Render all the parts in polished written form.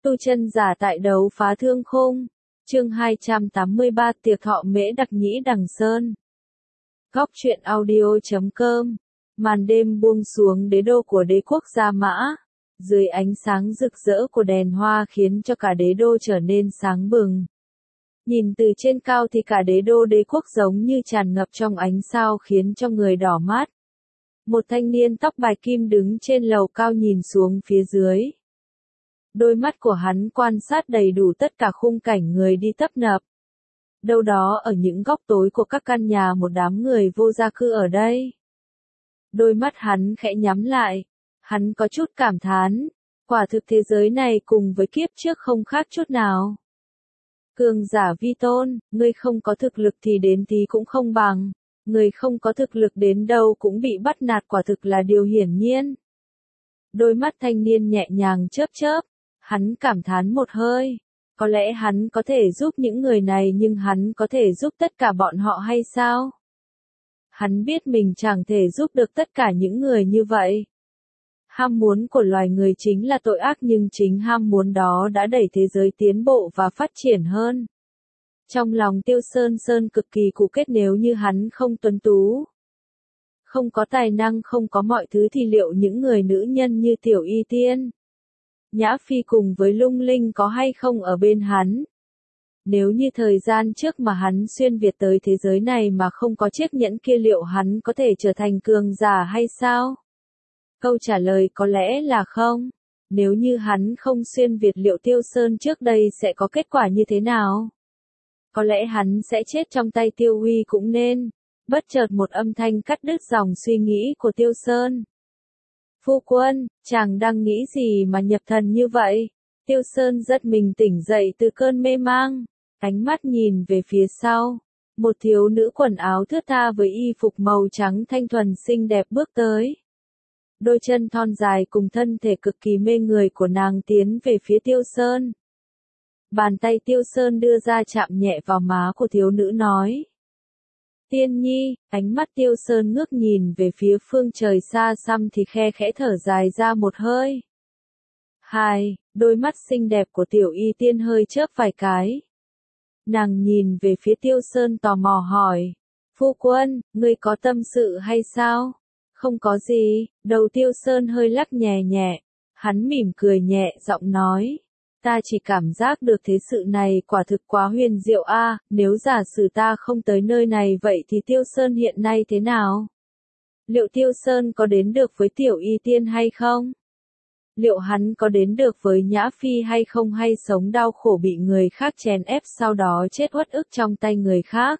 Tu chân giả tại đấu phá thương khung. Chương 283 tiệc thọ mễ đặc nhĩ Đằng Sơn. Góc truyện audio.com. Màn đêm buông xuống đế đô của đế quốc Gia Mã. Dưới ánh sáng rực rỡ của đèn hoa khiến cho cả đế đô trở nên sáng bừng. Nhìn từ trên cao thì cả đế đô đế quốc giống như tràn ngập trong ánh sao khiến cho người đỏ mắt. Một thanh niên tóc bạch kim đứng trên lầu cao nhìn xuống phía dưới. Đôi mắt của hắn quan sát đầy đủ tất cả khung cảnh người đi tấp nập. Đâu đó ở những góc tối của các căn nhà một đám người vô gia cư ở đây. Đôi mắt hắn khẽ nhắm lại. Hắn có chút cảm thán. Quả thực thế giới này cùng với kiếp trước không khác chút nào. Cường giả vi tôn, ngươi không có thực lực thì đến tí cũng không bằng. Người không có thực lực đến đâu cũng bị bắt nạt, quả thực là điều hiển nhiên. Đôi mắt thanh niên nhẹ nhàng chớp chớp. Hắn cảm thán một hơi. Có lẽ hắn có thể giúp những người này, nhưng hắn có thể giúp tất cả bọn họ hay sao? Hắn biết mình chẳng thể giúp được tất cả những người như vậy. Ham muốn của loài người chính là tội ác, nhưng chính ham muốn đó đã đẩy thế giới tiến bộ và phát triển hơn. Trong lòng Tiêu Sơn Sơn cực kỳ cụ kết, nếu như hắn không tuấn tú, không có tài năng, không có mọi thứ thì liệu những người nữ nhân như Tiểu Y Tiên, Nhã Phi cùng với Lung Linh có hay không ở bên hắn? Nếu như thời gian trước mà hắn xuyên Việt tới thế giới này mà không có chiếc nhẫn kia, liệu hắn có thể trở thành cường giả hay sao? Câu trả lời có lẽ là không. Nếu như hắn không xuyên Việt, liệu Tiêu Sơn trước đây sẽ có kết quả như thế nào? Có lẽ hắn sẽ chết trong tay Tiêu Huy cũng nên. Bất chợt một âm thanh cắt đứt dòng suy nghĩ của Tiêu Sơn. Phu quân, chàng đang nghĩ gì mà nhập thần như vậy? Tiêu Sơn giật mình tỉnh dậy từ cơn mê mang. Ánh mắt nhìn về phía sau. Một thiếu nữ quần áo thướt tha với y phục màu trắng thanh thuần xinh đẹp bước tới. Đôi chân thon dài cùng thân thể cực kỳ mê người của nàng tiến về phía Tiêu Sơn. Bàn tay Tiêu Sơn đưa ra chạm nhẹ vào má của thiếu nữ nói. Tiên nhi, ánh mắt Tiêu Sơn ngước nhìn về phía phương trời xa xăm thì khe khẽ thở dài ra một hơi. Đôi mắt xinh đẹp của Tiểu Y Tiên hơi chớp vài cái. Nàng nhìn về phía Tiêu Sơn tò mò hỏi. Phu quân, ngươi có tâm sự hay sao? Không có gì, đầu Tiêu Sơn hơi lắc nhẹ nhẹ. Hắn mỉm cười nhẹ giọng nói. Ta chỉ cảm giác được thế sự này quả thực quá huyền diệu a. Nếu giả sử ta không tới nơi này vậy thì Tiêu Sơn hiện nay thế nào? Liệu Tiêu Sơn có đến được với Tiểu Y Tiên hay không? Liệu hắn có đến được với Nhã Phi hay không, hay sống đau khổ bị người khác chèn ép sau đó chết uất ức trong tay người khác?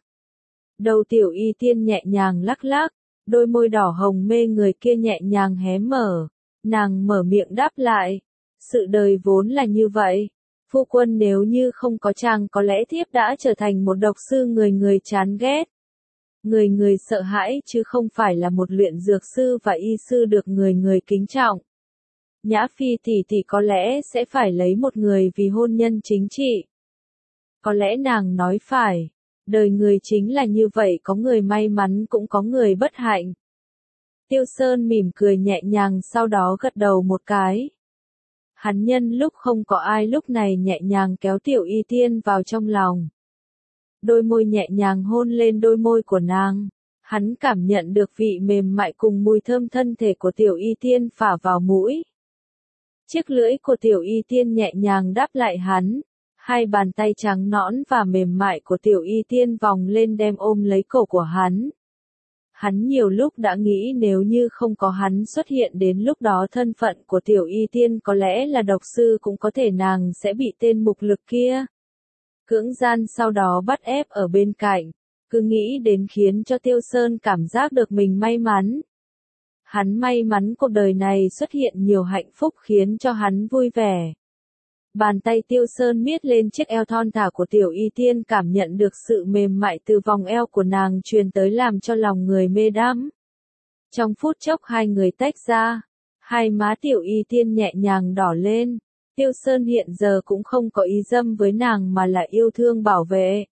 Đầu Tiểu Y Tiên nhẹ nhàng lắc lắc, đôi môi đỏ hồng mê người kia nhẹ nhàng hé mở. Nàng mở miệng đáp lại. Sự đời vốn là như vậy. Phu quân, nếu như không có chàng có lẽ thiếp đã trở thành một độc sư người người chán ghét. Người người sợ hãi chứ không phải là một luyện dược sư và y sư được người người kính trọng. Nhã Phi tỷ tỷ có lẽ sẽ phải lấy một người vì hôn nhân chính trị. Có lẽ nàng nói phải. Đời người chính là như vậy, có người may mắn cũng có người bất hạnh. Tiêu Sơn mỉm cười nhẹ nhàng sau đó gật đầu một cái. Hắn nhân lúc không có ai lúc này nhẹ nhàng kéo Tiểu Y Tiên vào trong lòng. Đôi môi nhẹ nhàng hôn lên đôi môi của nàng. Hắn cảm nhận được vị mềm mại cùng mùi thơm thân thể của Tiểu Y Tiên phả vào mũi. Chiếc lưỡi của Tiểu Y Tiên nhẹ nhàng đáp lại hắn. Hai bàn tay trắng nõn và mềm mại của Tiểu Y Tiên vòng lên đem ôm lấy cổ của hắn. Hắn nhiều lúc đã nghĩ nếu như không có hắn xuất hiện đến lúc đó thân phận của Tiểu Y Tiên có lẽ là độc sư cũng có thể nàng sẽ bị tên mục lực kia cưỡng gian sau đó bắt ép ở bên cạnh. Cứ nghĩ đến khiến cho Tiêu Sơn cảm giác được mình may mắn. Hắn may mắn cuộc đời này xuất hiện nhiều hạnh phúc khiến cho hắn vui vẻ. Bàn tay Tiêu Sơn miết lên chiếc eo thon thả của Tiểu Y Tiên, cảm nhận được sự mềm mại từ vòng eo của nàng truyền tới làm cho lòng người mê đắm. Trong phút chốc hai người tách ra, hai má Tiểu Y Tiên nhẹ nhàng đỏ lên. Tiêu Sơn hiện giờ cũng không có ý dâm với nàng mà là yêu thương bảo vệ.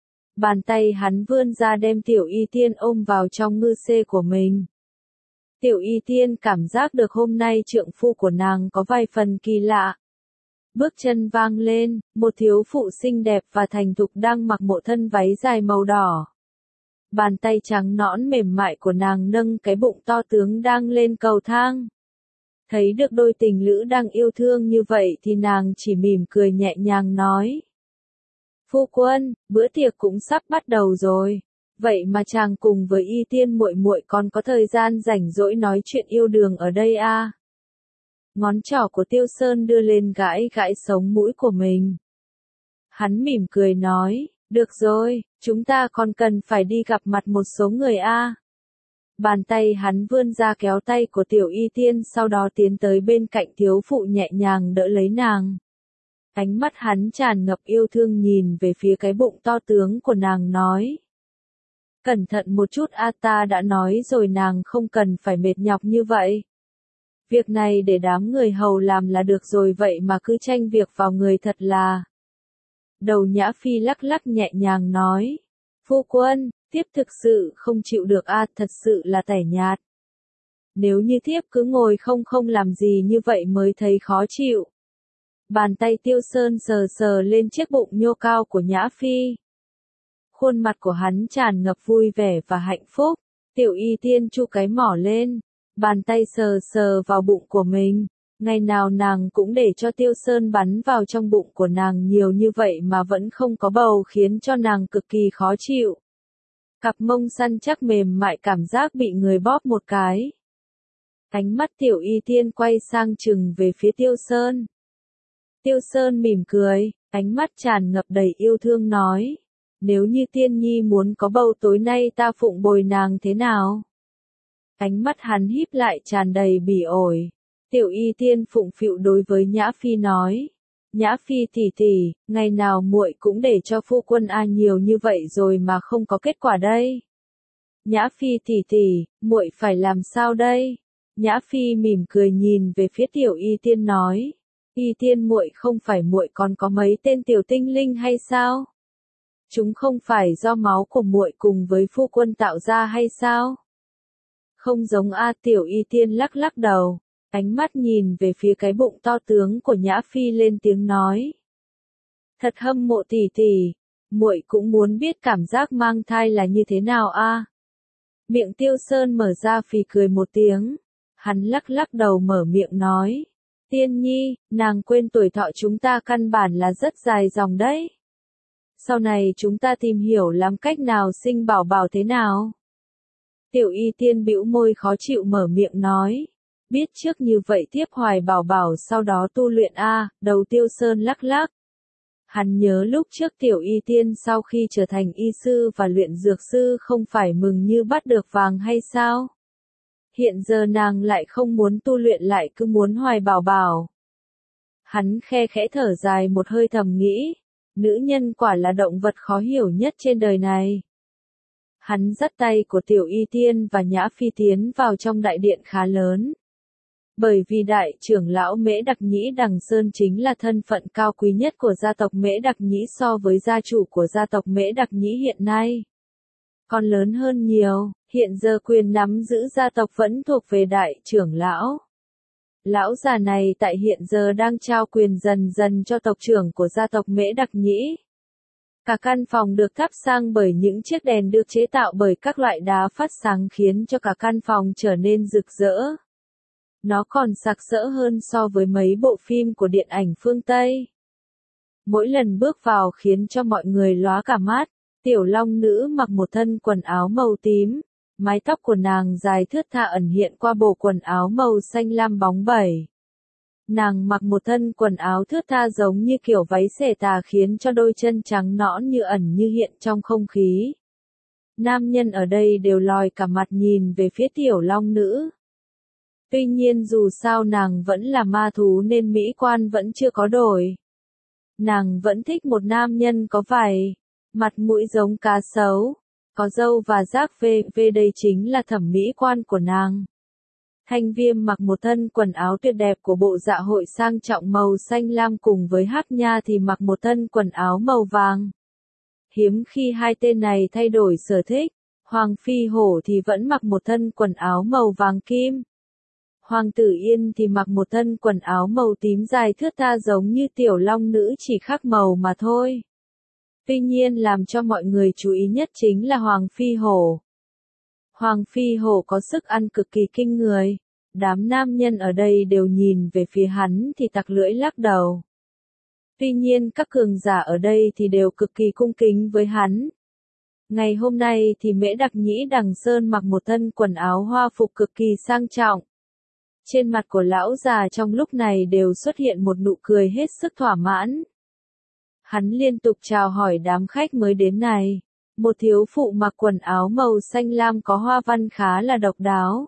Bàn tay hắn vươn ra đem Tiểu Y Tiên ôm vào trong ngư xê của mình. Tiểu Y Tiên cảm giác được hôm nay trượng phu của nàng có vài phần kỳ lạ. Bước chân vang lên, một thiếu phụ xinh đẹp và thành thục đang mặc một thân váy dài màu đỏ. Bàn tay trắng nõn mềm mại của nàng nâng cái bụng to tướng đang lên cầu thang. Thấy được đôi tình lữ đang yêu thương như vậy thì nàng chỉ mỉm cười nhẹ nhàng nói. Phu quân, bữa tiệc cũng sắp bắt đầu rồi. Vậy mà chàng cùng với Y Tiên muội muội còn có thời gian rảnh rỗi nói chuyện yêu đương ở đây à? Ngón trỏ của Tiêu Sơn đưa lên gãi gãi sống mũi của mình. Hắn mỉm cười nói, được rồi, chúng ta còn cần phải đi gặp mặt một số người à? Bàn tay hắn vươn ra kéo tay của Tiểu Y Tiên, sau đó tiến tới bên cạnh thiếu phụ nhẹ nhàng đỡ lấy nàng. Ánh mắt hắn tràn ngập yêu thương nhìn về phía cái bụng to tướng của nàng nói. Cẩn thận một chút a, ta đã nói rồi nàng không cần phải mệt nhọc như vậy. Việc này để đám người hầu làm là được rồi, vậy mà cứ tranh việc vào người thật là. Đầu Nhã Phi lắc lắc nhẹ nhàng nói. Phu quân, thiếp thực sự không chịu được a, thật sự là tẻ nhạt. Nếu như thiếp cứ ngồi không làm gì như vậy mới thấy khó chịu. Bàn tay Tiêu Sơn sờ sờ lên chiếc bụng nhô cao của Nhã Phi. Khuôn mặt của hắn tràn ngập vui vẻ và hạnh phúc. Tiểu Y Tiên chu cái mỏ lên, bàn tay sờ sờ vào bụng của mình. Ngày nào nàng cũng để cho Tiêu Sơn bắn vào trong bụng của nàng nhiều như vậy mà vẫn không có bầu, khiến cho nàng cực kỳ khó chịu. Cặp mông săn chắc mềm mại cảm giác bị người bóp một cái. Ánh mắt Tiểu Y Tiên quay sang chừng về phía Tiêu Sơn. Tiêu Sơn mỉm cười, ánh mắt tràn ngập đầy yêu thương nói. Nếu như Tiên Nhi muốn có bầu tối nay ta phụng bồi nàng thế nào? Ánh mắt hắn híp lại tràn đầy bỉ ổi. Tiểu Y Tiên phụng phịu đối với Nhã Phi nói. Nhã Phi tỷ tỷ, ngày nào muội cũng để cho phu quân a nhiều như vậy rồi mà không có kết quả đây. Nhã Phi tỷ tỷ, muội phải làm sao đây? Nhã Phi mỉm cười nhìn về phía Tiểu Y Tiên nói. Y Tiên muội, không phải muội còn có mấy tên tiểu tinh linh hay sao? Chúng không phải do máu của muội cùng với phu quân tạo ra hay sao? Không giống a. Tiểu Y Tiên lắc lắc đầu, ánh mắt nhìn về phía cái bụng to tướng của Nhã Phi lên tiếng nói. Thật hâm mộ tỷ tỷ, muội cũng muốn biết cảm giác mang thai là như thế nào a. Miệng Tiêu Sơn mở ra phì cười một tiếng, hắn lắc lắc đầu mở miệng nói. Tiên Nhi, nàng quên tuổi thọ chúng ta căn bản là rất dài dòng đấy. Sau này chúng ta tìm hiểu làm cách nào sinh bảo bảo thế nào. Tiểu Y Tiên bĩu môi khó chịu mở miệng nói. Biết trước như vậy tiếp hoài bảo bảo sau đó tu luyện a. Đầu Tiêu Sơn lắc lắc. Hắn nhớ lúc trước Tiểu Y Tiên sau khi trở thành y sư và luyện dược sư không phải mừng như bắt được vàng hay sao? Hiện giờ nàng lại không muốn tu luyện, lại cứ muốn hoài bảo bảo. Hắn khe khẽ thở dài một hơi thầm nghĩ. Nữ nhân quả là động vật khó hiểu nhất trên đời này. Hắn dắt tay của Tiểu Y Tiên và Nhã Phi tiến vào trong đại điện khá lớn. Bởi vì đại trưởng lão Mễ Đặc Nhĩ Đằng Sơn chính là thân phận cao quý nhất của gia tộc Mễ Đặc Nhĩ so với gia chủ của gia tộc Mễ Đặc Nhĩ hiện nay. Còn lớn hơn nhiều, hiện giờ quyền nắm giữ gia tộc vẫn thuộc về đại trưởng lão. Lão già này tại hiện giờ đang trao quyền dần dần cho tộc trưởng của gia tộc Mễ Đặc Nhĩ. Cả căn phòng được thắp sang bởi những chiếc đèn được chế tạo bởi các loại đá phát sáng khiến cho cả căn phòng trở nên rực rỡ. Nó còn sặc sỡ hơn so với mấy bộ phim của điện ảnh phương Tây. Mỗi lần bước vào khiến cho mọi người lóa cả mắt. Tiểu Long Nữ mặc một thân quần áo màu tím. Mái tóc của nàng dài thướt tha ẩn hiện qua bộ quần áo màu xanh lam bóng bẩy. Nàng mặc một thân quần áo thướt tha giống như kiểu váy xẻ tà khiến cho đôi chân trắng nõn như ẩn như hiện trong không khí. Nam nhân ở đây đều lòi cả mặt nhìn về phía Tiểu Long Nữ. Tuy nhiên dù sao nàng vẫn là ma thú nên mỹ quan vẫn chưa có đổi. Nàng vẫn thích một nam nhân có vảy, mặt mũi giống cá sấu, có râu và rác về đây chính là thẩm mỹ quan của nàng. Thanh Viêm mặc một thân quần áo tuyệt đẹp của bộ dạ hội sang trọng màu xanh lam cùng với Hắc Nha thì mặc một thân quần áo màu vàng. Hiếm khi hai tên này thay đổi sở thích, Hoàng Phi Hổ thì vẫn mặc một thân quần áo màu vàng kim. Hoàng Tử Yên thì mặc một thân quần áo màu tím dài thướt tha giống như tiểu long nữ, chỉ khác màu mà thôi. Tuy nhiên làm cho mọi người chú ý nhất chính là Hoàng Phi Hổ. Hoàng Phi Hổ có sức ăn cực kỳ kinh người. Đám nam nhân ở đây đều nhìn về phía hắn thì tặc lưỡi lắc đầu. Tuy nhiên các cường giả ở đây thì đều cực kỳ cung kính với hắn. Ngày hôm nay thì Mễ Đặc Nhĩ Đằng Sơn mặc một thân quần áo hoa phục cực kỳ sang trọng. Trên mặt của lão già trong lúc này đều xuất hiện một nụ cười hết sức thỏa mãn. Hắn liên tục chào hỏi đám khách mới đến này. Một thiếu phụ mặc quần áo màu xanh lam có hoa văn khá là độc đáo.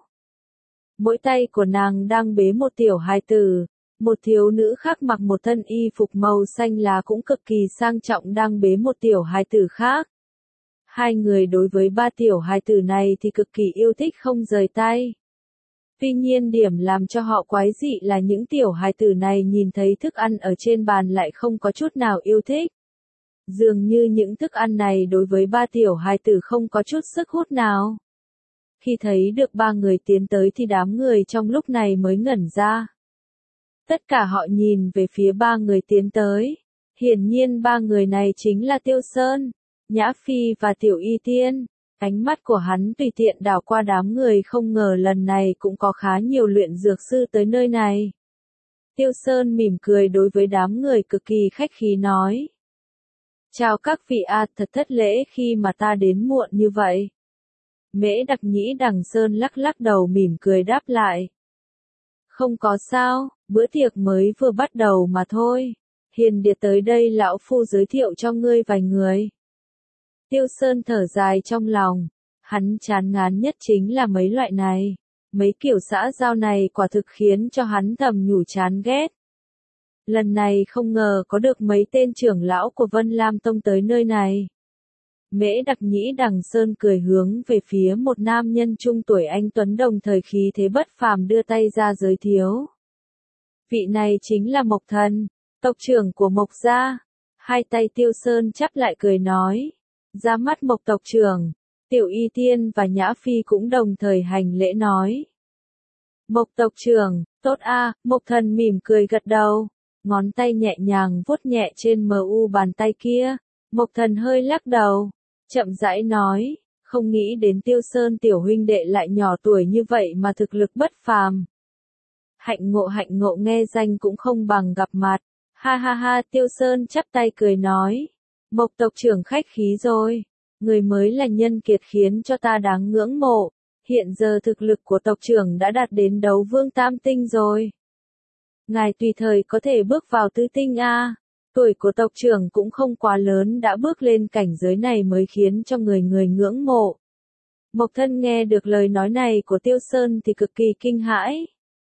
Mỗi tay của nàng đang bế một tiểu hài tử. Một thiếu nữ khác mặc một thân y phục màu xanh lá cũng cực kỳ sang trọng đang bế một tiểu hài tử khác. Hai người đối với ba tiểu hài tử này thì cực kỳ yêu thích không rời tay. Tuy nhiên điểm làm cho họ quái dị là những tiểu hài tử này nhìn thấy thức ăn ở trên bàn lại không có chút nào yêu thích. Dường như những thức ăn này đối với ba tiểu hài tử không có chút sức hút nào. Khi thấy được ba người tiến tới thì đám người trong lúc này mới ngẩn ra. Tất cả họ nhìn về phía ba người tiến tới. Hiển nhiên ba người này chính là Tiêu Sơn, Nhã Phi và Tiểu Y Tiên. Ánh mắt của hắn tùy tiện đảo qua đám người, không ngờ lần này cũng có khá nhiều luyện dược sư tới nơi này. Tiêu Sơn mỉm cười đối với đám người cực kỳ khách khí nói. Chào các vị ạ, thật thất lễ khi mà ta đến muộn như vậy. Mễ Đặc Nhĩ Đằng Sơn lắc lắc đầu mỉm cười đáp lại. Không có sao, bữa tiệc mới vừa bắt đầu mà thôi. Hiền Điệt tới đây lão phu giới thiệu cho ngươi vài người. Tiêu Sơn thở dài trong lòng, hắn chán ngán nhất chính là mấy loại này. Mấy kiểu xã giao này quả thực khiến cho hắn thầm nhủ chán ghét. Lần này không ngờ có được mấy tên trưởng lão của Vân Lam Tông tới nơi này. Mễ Đặc Nhĩ Đằng Sơn cười hướng về phía một nam nhân trung tuổi anh tuấn đồng thời khí thế bất phàm đưa tay ra giới thiệu. Vị này chính là Mộc Thần, tộc trưởng của Mộc gia. Hai tay Tiêu Sơn chắp lại cười nói. Ra mắt Mộc tộc trưởng. Tiểu Y Tiên và Nhã Phi cũng đồng thời hành lễ nói. Mộc tộc trưởng, tốt a. Mộc Thần mỉm cười gật đầu. Ngón tay nhẹ nhàng vuốt nhẹ trên mu bàn tay kia. Mộc Thần hơi lắc đầu. Chậm rãi nói, không nghĩ đến Tiêu Sơn tiểu huynh đệ lại nhỏ tuổi như vậy mà thực lực bất phàm. Hạnh ngộ nghe danh cũng không bằng gặp mặt. Ha ha ha, Tiêu Sơn chắp tay cười nói. Mộc tộc trưởng khách khí rồi. Người mới là nhân kiệt khiến cho ta đáng ngưỡng mộ. Hiện giờ thực lực của tộc trưởng đã đạt đến đấu vương tam tinh rồi. Ngài tùy thời có thể bước vào tứ tinh a. Tuổi của tộc trưởng cũng không quá lớn đã bước lên cảnh giới này mới khiến cho người ngưỡng mộ. Mộc Thân nghe được lời nói này của Tiêu Sơn thì cực kỳ kinh hãi.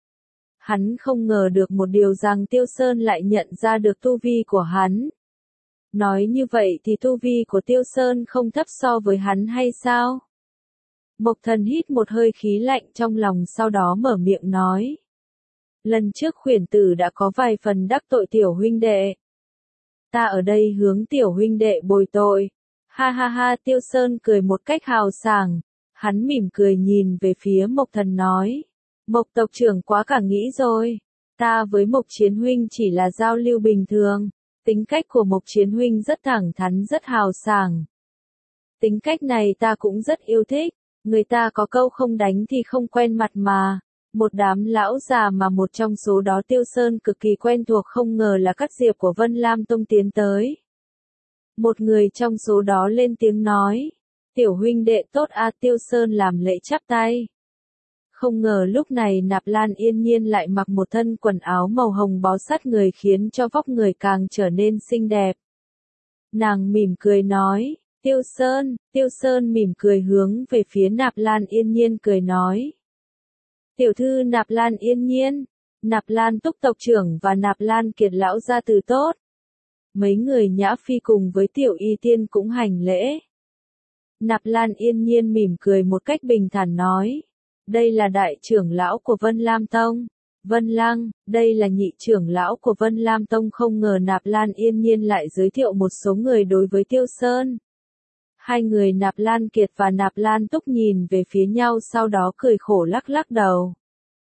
Hắn không ngờ được một điều rằng Tiêu Sơn lại nhận ra được tu vi của hắn. Nói như vậy thì tu vi của Tiêu Sơn không thấp so với hắn hay sao? Mộc Thần hít một hơi khí lạnh trong lòng sau đó mở miệng nói. Lần trước khuyển tử đã có vài phần đắc tội tiểu huynh đệ. Ta ở đây hướng tiểu huynh đệ bồi tội. Ha ha ha, Tiêu Sơn cười một cách hào sảng. Hắn mỉm cười nhìn về phía Mộc Thần nói. Mộc tộc trưởng quá cả nghĩ rồi. Ta với Mộc Chiến huynh chỉ là giao lưu bình thường. Tính cách của Mộc Chiến huynh rất thẳng thắn rất hào sảng. Tính cách này ta cũng rất yêu thích. Người ta có câu không đánh thì không quen mặt mà. Một đám lão già mà một trong số đó Tiêu Sơn cực kỳ quen thuộc không ngờ là các diệp của Vân Lam Tông tiến tới. Một người trong số đó lên tiếng nói. Tiểu huynh đệ tốt a. Tiêu Sơn làm lễ chắp tay. Không ngờ lúc này Nạp Lan Yên Nhiên lại mặc một thân quần áo màu hồng bó sát người khiến cho vóc người càng trở nên xinh đẹp. Nàng mỉm cười nói. Tiêu Sơn mỉm cười hướng về phía Nạp Lan Yên Nhiên cười nói. Tiểu thư Nạp Lan Yên Nhiên, Nạp Lan Túc tộc trưởng và Nạp Lan Kiệt lão gia tử tốt. Mấy người Nhã Phi cùng với Tiểu Y Tiên cũng hành lễ. Nạp Lan Yên Nhiên mỉm cười một cách bình thản nói. Đây là đại trưởng lão của Vân Lam Tông. Vân Lăng, đây là nhị trưởng lão của Vân Lam Tông. Không ngờ Nạp Lan Yên Nhiên lại giới thiệu một số người đối với Tiêu Sơn. Hai người Nạp Lan Kiệt và Nạp Lan Túc nhìn về phía nhau sau đó cười khổ lắc lắc đầu.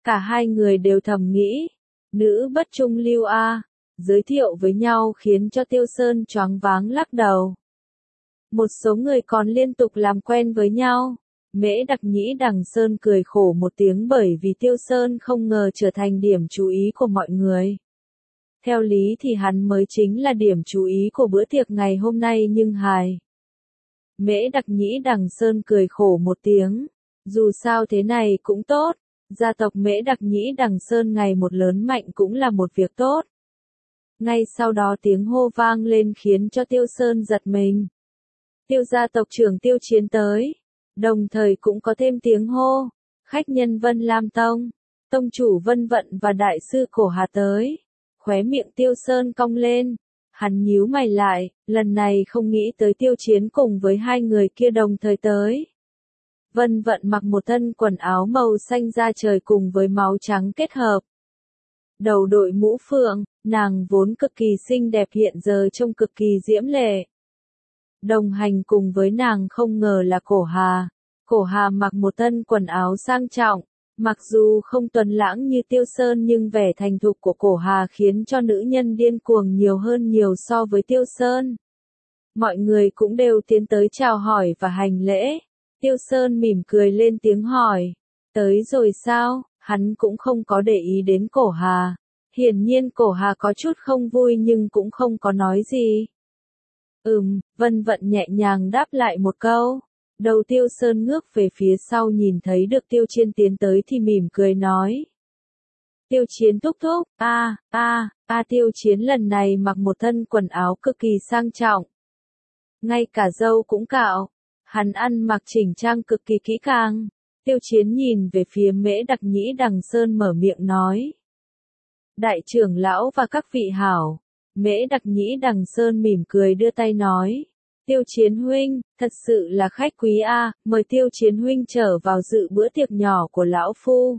Cả hai người đều thầm nghĩ, nữ bất trung lưu a, giới thiệu với nhau khiến cho Tiêu Sơn choáng váng lắc đầu. Một số người còn liên tục làm quen với nhau. Mễ Đặc Nhĩ Đằng Sơn cười khổ một tiếng bởi vì Tiêu Sơn không ngờ trở thành điểm chú ý của mọi người. Theo lý thì hắn mới chính là điểm chú ý của bữa tiệc ngày hôm nay nhưng hài. Mễ Đặc Nhĩ Đằng Sơn cười khổ một tiếng. Dù sao thế này cũng tốt. Gia tộc Mễ Đặc Nhĩ Đằng Sơn ngày một lớn mạnh cũng là một việc tốt. Ngay sau đó tiếng hô vang lên khiến cho Tiêu Sơn giật mình. Tiêu gia tộc trưởng Tiêu Chiến tới. Đồng thời cũng có thêm tiếng hô. Khách nhân Vân Lam Tông. Tông chủ Vân Vận và đại sư Cổ Hà tới. Khóe miệng Tiêu Sơn cong lên. Hắn nhíu mày lại, lần này không nghĩ tới Tiêu Chiến cùng với hai người kia đồng thời tới. Vân Vận mặc một thân quần áo màu xanh da trời cùng với máu trắng kết hợp. Đầu đội mũ phượng, nàng vốn cực kỳ xinh đẹp hiện giờ trông cực kỳ diễm lệ. Đồng hành cùng với nàng không ngờ là Cổ Hà. Cổ Hà mặc một thân quần áo sang trọng. Mặc dù không tuấn lãng như Tiêu Sơn nhưng vẻ thành thục của Cổ Hà khiến cho nữ nhân điên cuồng nhiều hơn nhiều so với Tiêu Sơn. Mọi người cũng đều tiến tới chào hỏi và hành lễ. Tiêu Sơn mỉm cười lên tiếng hỏi. Tới rồi sao? Hắn cũng không có để ý đến Cổ Hà. Hiển nhiên Cổ Hà có chút không vui nhưng cũng không có nói gì. Vân Vận nhẹ nhàng đáp lại một câu. Đầu Tiêu Sơn ngước về phía sau nhìn thấy được Tiêu Chiến tiến tới thì mỉm cười nói. Tiêu Chiến thúc thúc, Tiêu Chiến lần này mặc một thân quần áo cực kỳ sang trọng. Ngay cả râu cũng cạo. Hắn ăn mặc chỉnh trang cực kỳ kỹ càng. Tiêu Chiến nhìn về phía Mễ Đặc Nhĩ Đằng Sơn mở miệng nói. Đại trưởng lão và các vị hảo. Mễ Đặc Nhĩ Đằng Sơn mỉm cười đưa tay nói. Tiêu Chiến huynh, thật sự là khách quý a, mời Tiêu Chiến huynh trở vào dự bữa tiệc nhỏ của lão phu.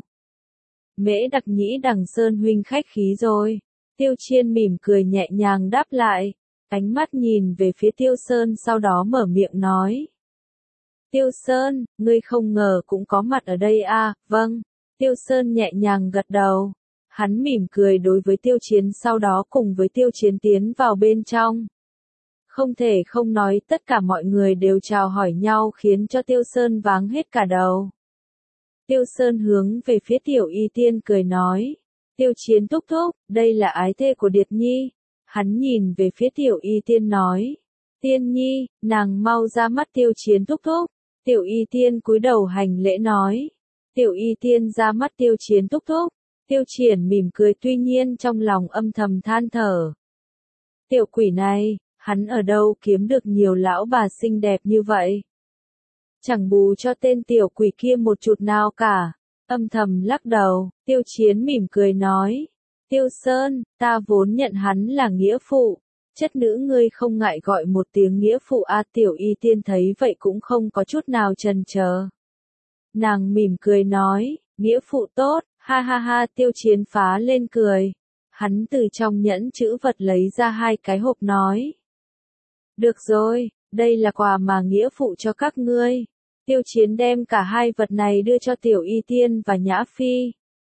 Mễ Đặc Nhĩ Đằng Sơn huynh khách khí rồi. Tiêu Chiến mỉm cười nhẹ nhàng đáp lại. Ánh mắt nhìn về phía Tiêu Sơn sau đó mở miệng nói. Tiêu Sơn, ngươi không ngờ cũng có mặt ở đây a, vâng. Tiêu Sơn nhẹ nhàng gật đầu. Hắn mỉm cười đối với Tiêu Chiến sau đó cùng với Tiêu Chiến tiến vào bên trong. Không thể không nói tất cả mọi người đều chào hỏi nhau khiến cho Tiêu Sơn váng hết cả đầu. Tiêu Sơn hướng về phía Tiểu Y Tiên cười nói. Tiêu Chiến thúc thúc, đây là ái thê của Điệt Nhi. Hắn nhìn về phía Tiểu Y Tiên nói. Tiên Nhi, nàng mau ra mắt Tiêu Chiến thúc thúc. Tiểu Y Tiên cúi đầu hành lễ nói. Tiểu Y Tiên ra mắt Tiêu Chiến thúc thúc. Tiêu Triển mỉm cười tuy nhiên trong lòng âm thầm than thở. Tiểu quỷ này, hắn ở đâu kiếm được nhiều lão bà xinh đẹp như vậy? Chẳng bù cho tên tiểu quỷ kia một chút nào cả. Âm thầm lắc đầu, Tiêu Chiến mỉm cười nói. Tiêu Sơn, ta vốn nhận hắn là nghĩa phụ. Chất nữ ngươi không ngại gọi một tiếng nghĩa phụ a. Tiểu Y Tiên thấy vậy cũng không có chút nào chần chờ. Nàng mỉm cười nói, nghĩa phụ tốt, ha ha ha. Tiêu Chiến phá lên cười. Hắn từ trong nhẫn chữ vật lấy ra hai cái hộp nói. Được rồi, đây là quà mà nghĩa phụ cho các ngươi. Tiêu Chiến đem cả hai vật này đưa cho Tiểu Y Tiên và Nhã Phi.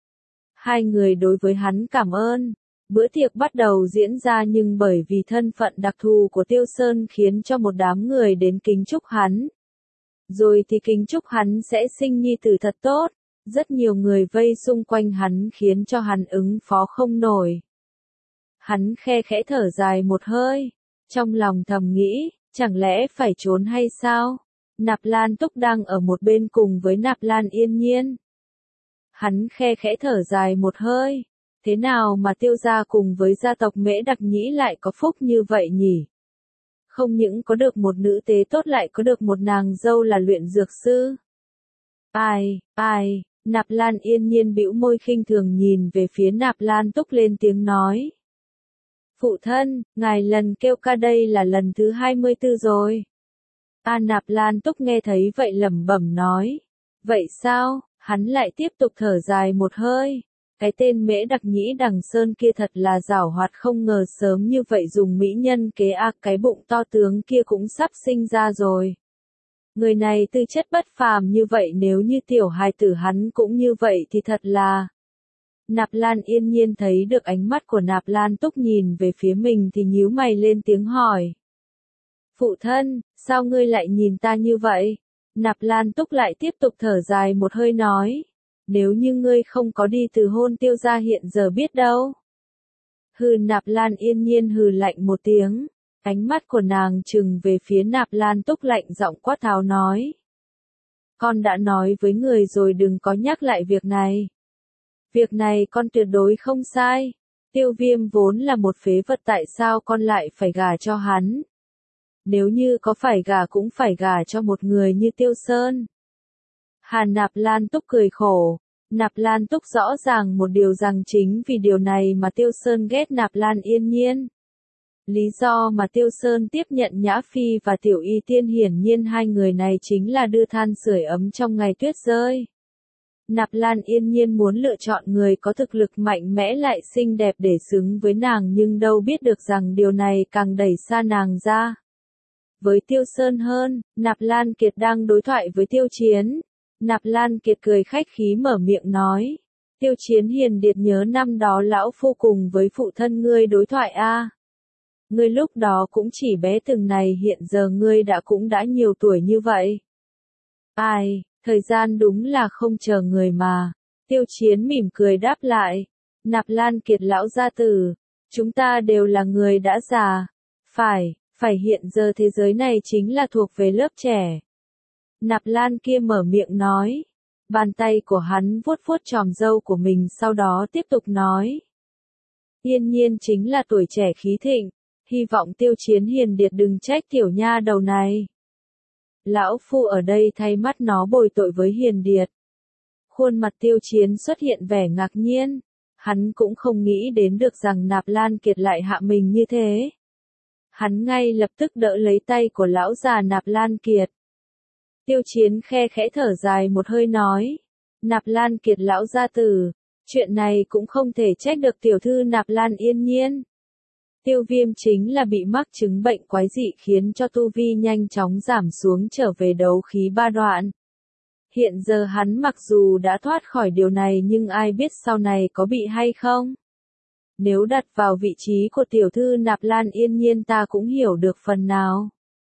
Hai người đối với hắn cảm ơn. Bữa tiệc bắt đầu diễn ra nhưng bởi vì thân phận đặc thù của Tiêu Sơn khiến cho một đám người đến kính chúc hắn. Rồi thì kính chúc hắn sẽ sinh nhi tử thật tốt. Rất nhiều người vây xung quanh hắn khiến cho hắn ứng phó không nổi. Hắn khe khẽ thở dài một hơi. Trong lòng thầm nghĩ, chẳng lẽ phải trốn hay sao? Nạp Lan Túc đang ở một bên cùng với Nạp Lan Yên Nhiên. Hắn khe khẽ thở dài một hơi. Thế nào mà Tiêu gia cùng với gia tộc Mễ Đặc Nhĩ lại có phúc như vậy nhỉ? Không những có được một nữ tế tốt lại có được một nàng dâu là luyện dược sư. Nạp Lan Yên Nhiên bĩu môi khinh thường nhìn về phía Nạp Lan Túc lên tiếng nói. Phụ thân, ngài lần kêu ca đây là lần thứ 24 rồi. Nạp Lan Túc nghe thấy vậy lẩm bẩm nói. Vậy sao? Hắn lại tiếp tục thở dài một hơi. Cái tên Mễ Đặc Nhĩ Đằng Sơn kia thật là giảo hoạt, không ngờ sớm như vậy dùng mỹ nhân kế cái bụng to tướng kia cũng sắp sinh ra rồi. Người này tư chất bất phàm như vậy, nếu như tiểu hài tử hắn cũng như vậy thì thật là Nạp Lan Yên Nhiên thấy được ánh mắt của Nạp Lan Túc nhìn về phía mình thì nhíu mày lên tiếng hỏi. Phụ thân, sao ngươi lại nhìn ta như vậy? Nạp Lan Túc lại tiếp tục thở dài một hơi nói. Nếu như ngươi không có đi từ hôn Tiêu gia hiện giờ biết đâu. Hừ, Nạp Lan Yên Nhiên hừ lạnh một tiếng. Ánh mắt của nàng trừng về phía Nạp Lan Túc lạnh giọng quát tháo nói. Con đã nói với người rồi đừng có nhắc lại việc này. Việc này con tuyệt đối không sai. Tiêu Viêm vốn là một phế vật, tại sao con lại phải gả cho hắn? Nếu như có phải gả cũng phải gả cho một người như Tiêu Sơn. Nạp Lan Túc cười khổ. Nạp Lan Túc rõ ràng một điều rằng chính vì điều này mà Tiêu Sơn ghét Nạp Lan Yên Nhiên. Lý do mà Tiêu Sơn tiếp nhận Nhã Phi và Tiểu Y Tiên hiển nhiên hai người này chính là đưa than sưởi ấm trong ngày tuyết rơi. Nạp Lan Yên Nhiên muốn lựa chọn người có thực lực mạnh mẽ lại xinh đẹp để xứng với nàng, nhưng đâu biết được rằng điều này càng đẩy xa nàng ra. Với Tiêu Sơn hơn, Nạp Lan Kiệt đang đối thoại với Tiêu Chiến. Nạp Lan Kiệt cười khách khí mở miệng nói. Tiêu Chiến hiền điệt, nhớ năm đó lão phu cùng với phụ thân ngươi đối thoại a. Ngươi lúc đó cũng chỉ bé từng này, hiện giờ ngươi cũng đã nhiều tuổi như vậy. Ai, thời gian đúng là không chờ người mà. Tiêu Chiến mỉm cười đáp lại. Nạp Lan Kiệt lão gia tử, chúng ta đều là người đã già. Phải hiện giờ thế giới này chính là thuộc về lớp trẻ. Nạp Lan kia mở miệng nói. Bàn tay của hắn vuốt vuốt chòm râu của mình, sau đó tiếp tục nói. Yên Nhiên chính là tuổi trẻ khí thịnh. Hy vọng Tiêu Chiến hiền điệt đừng trách tiểu nha đầu này. Lão phu ở đây thay mắt nó bồi tội với hiền điệt. Khuôn mặt Tiêu Chiến xuất hiện vẻ ngạc nhiên. Hắn cũng không nghĩ đến được rằng Nạp Lan Kiệt lại hạ mình như thế. Hắn ngay lập tức đỡ lấy tay của lão già Nạp Lan Kiệt. Tiêu Chiến khe khẽ thở dài một hơi nói. Nạp Lan Kiệt lão gia tử, chuyện này cũng không thể trách được tiểu thư Nạp Lan Yên Nhiên. Tiêu Viêm chính là bị mắc chứng bệnh quái dị khiến cho tu vi nhanh chóng giảm xuống trở về đấu khí 3 đoạn. Hiện giờ hắn mặc dù đã thoát khỏi điều này nhưng ai biết sau này có bị hay không. Nếu đặt vào vị trí của tiểu thư Nạp Lan Yên Nhiên ta cũng hiểu được phần nào.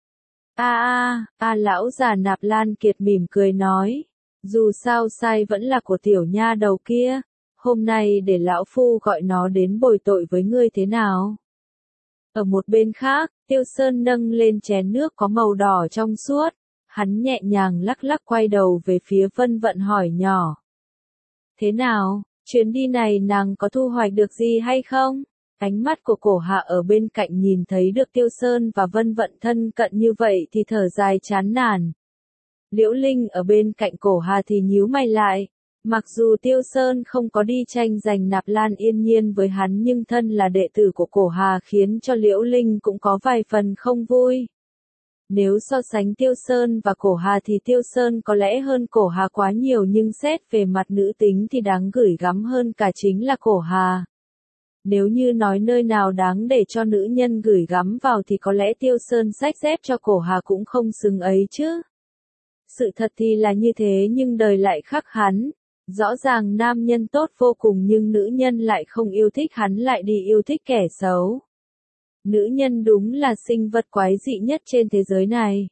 Lão già Nạp Lan Kiệt mỉm cười nói. Dù sao sai vẫn là của tiểu nha đầu kia. Hôm nay để lão phu gọi nó đến bồi tội với ngươi thế nào? Ở một bên khác, Tiêu Sơn nâng lên chén nước có màu đỏ trong suốt. Hắn nhẹ nhàng lắc lắc quay đầu về phía Vân Vận hỏi nhỏ. Thế nào, chuyến đi này nàng có thu hoạch được gì hay không? Ánh mắt của Cổ Hà ở bên cạnh nhìn thấy được Tiêu Sơn và Vân Vận thân cận như vậy thì thở dài chán nản. Liễu Linh ở bên cạnh Cổ Hà thì nhíu mày lại. Mặc dù Tiêu Sơn không có đi tranh giành Nạp Lan Yên Nhiên với hắn nhưng thân là đệ tử của Cổ Hà khiến cho Liễu Linh cũng có vài phần không vui. Nếu so sánh Tiêu Sơn và Cổ Hà thì Tiêu Sơn có lẽ hơn Cổ Hà quá nhiều, nhưng xét về mặt nữ tính thì đáng gửi gắm hơn cả chính là Cổ Hà. Nếu như nói nơi nào đáng để cho nữ nhân gửi gắm vào thì có lẽ Tiêu Sơn xách dép cho Cổ Hà cũng không xứng ấy chứ. Sự thật thì là như thế nhưng đời lại khác hắn. Rõ ràng nam nhân tốt vô cùng nhưng nữ nhân lại không yêu thích hắn, lại đi yêu thích kẻ xấu. Nữ nhân đúng là sinh vật quái dị nhất trên thế giới này.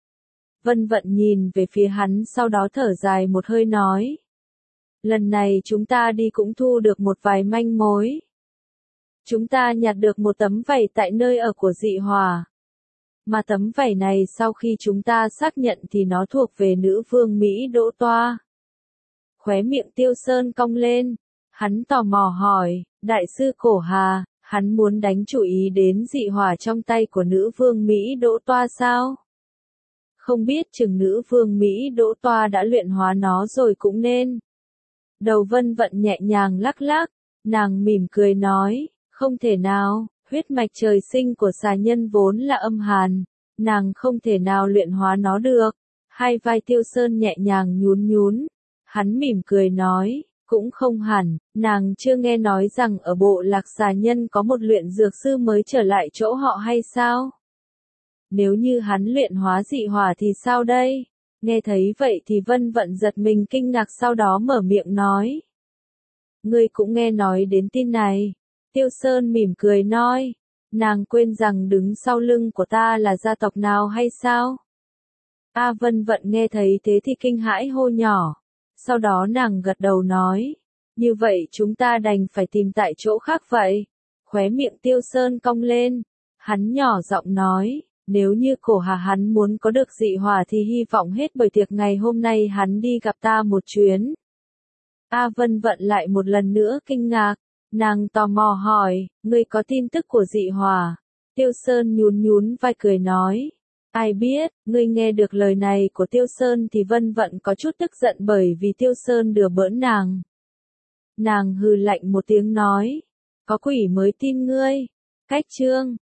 Vân Vận nhìn về phía hắn sau đó thở dài một hơi nói. Lần này chúng ta đi cũng thu được một vài manh mối. Chúng ta nhặt được một tấm vảy tại nơi ở của Dị Hòa. Mà tấm vảy này sau khi chúng ta xác nhận thì nó thuộc về nữ vương Mỹ Đỗ Toa. Khóe miệng Tiêu Sơn cong lên. Hắn tò mò hỏi, đại sư Cổ Hà, hắn muốn đánh chú ý đến dị hỏa trong tay của nữ vương Mỹ Đỗ Toa sao? Không biết chừng nữ vương Mỹ Đỗ Toa đã luyện hóa nó rồi cũng nên. Đầu Vân Vận nhẹ nhàng lắc lắc, nàng mỉm cười nói, không thể nào, huyết mạch trời sinh của xà nhân vốn là âm hàn, nàng không thể nào luyện hóa nó được. Hai vai Tiêu Sơn nhẹ nhàng nhún nhún. Hắn mỉm cười nói, cũng không hẳn, nàng chưa nghe nói rằng ở bộ lạc xà nhân có một luyện dược sư mới trở lại chỗ họ hay sao? Nếu như hắn luyện hóa dị hỏa thì sao đây? Nghe thấy vậy thì Vân Vận giật mình kinh ngạc sau đó mở miệng nói. ngươi cũng nghe nói đến tin này. Tiêu Sơn mỉm cười nói, nàng quên rằng đứng sau lưng của ta là gia tộc nào hay sao? A Vân Vận nghe thấy thế thì kinh hãi hô nhỏ. Sau đó nàng gật đầu nói, như vậy chúng ta đành phải tìm tại chỗ khác vậy. Khóe miệng Tiêu Sơn cong lên, hắn nhỏ giọng nói, nếu như Cổ Hà hắn muốn có được dị hỏa thì hy vọng hết bởi tiệc ngày hôm nay hắn đi gặp ta một chuyến. A Vân Vận lại một lần nữa kinh ngạc, nàng tò mò hỏi, ngươi có tin tức của dị hỏa? Tiêu Sơn nhún nhún vai cười nói, ai biết, ngươi nghe được lời này của Tiêu Sơn thì Vân Vận có chút tức giận bởi vì Tiêu Sơn đùa bỡn nàng. Nàng hừ lạnh một tiếng nói, có quỷ mới tin ngươi. Cách chương